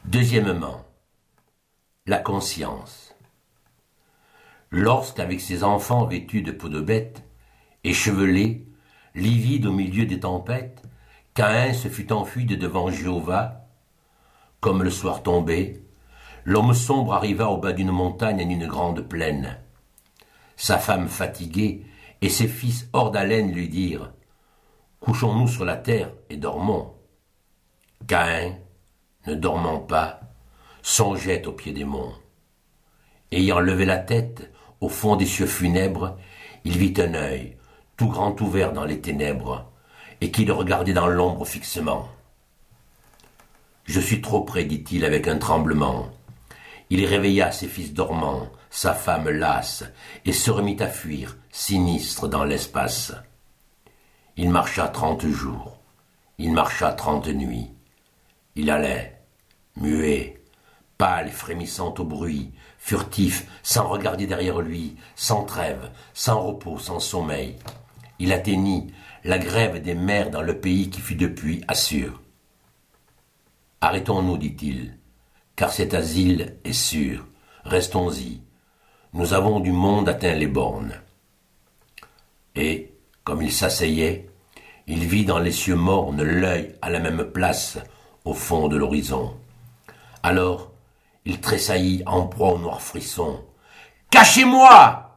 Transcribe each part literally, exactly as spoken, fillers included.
Deuxièmement, la conscience. Lorsqu'avec ses enfants vêtus de peau de bête, échevelés, livides au milieu des tempêtes, Caïn se fut enfui de devant Jéhovah, comme le soir tombé, l'homme sombre arriva au bas d'une montagne et d'une grande plaine. Sa femme fatiguée et ses fils hors d'haleine lui dirent « Couchons-nous sur la terre et dormons. » Caïn, ne dormant pas, songeait au pied des monts. Ayant levé la tête au fond des cieux funèbres, il vit un œil, tout grand ouvert dans les ténèbres, et qui le regardait dans l'ombre fixement. « Je suis trop près, dit-il avec un tremblement. » Il réveilla ses fils dormants, sa femme lasse, et se remit à fuir, sinistre dans l'espace. Il marcha trente jours, il marcha trente nuits. Il allait, muet, pâle, frémissant au bruit, furtif, sans regarder derrière lui, sans trêve, sans repos, sans sommeil. Il atteignit la grève des mers dans le pays qui fut depuis Assur. « Arrêtons-nous, dit-il, car cet asile est sûr. Restons-y. Nous avons du monde atteint les bornes. » Et, comme il s'asseyait, il vit dans les cieux mornes l'œil à la même place, au fond de l'horizon. Alors, il tressaillit en proie au noir frisson. « Cachez-moi »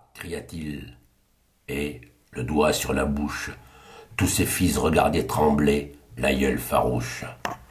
cria-t-il. Et, le doigt sur la bouche, tous ses fils regardaient trembler l'aïeul farouche.